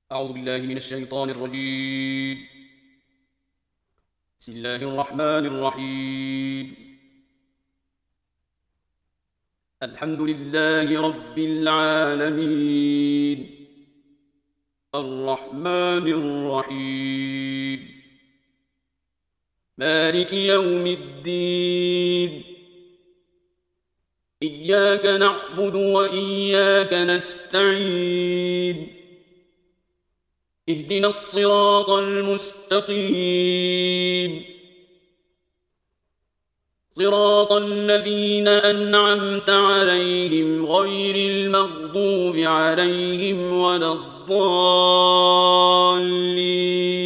أعوذ بالله من الشيطان الرجيم. بسم الله الرحمن الرحيم. الحمد لله رب العالمين، الرحمن الرحيم، مالك يوم الدين. إياك نعبد وإياك نستعين. اهدنا الصراط المستقيم، صراط الذين أنعمت عليهم غير المغضوب عليهم ولا الضالين.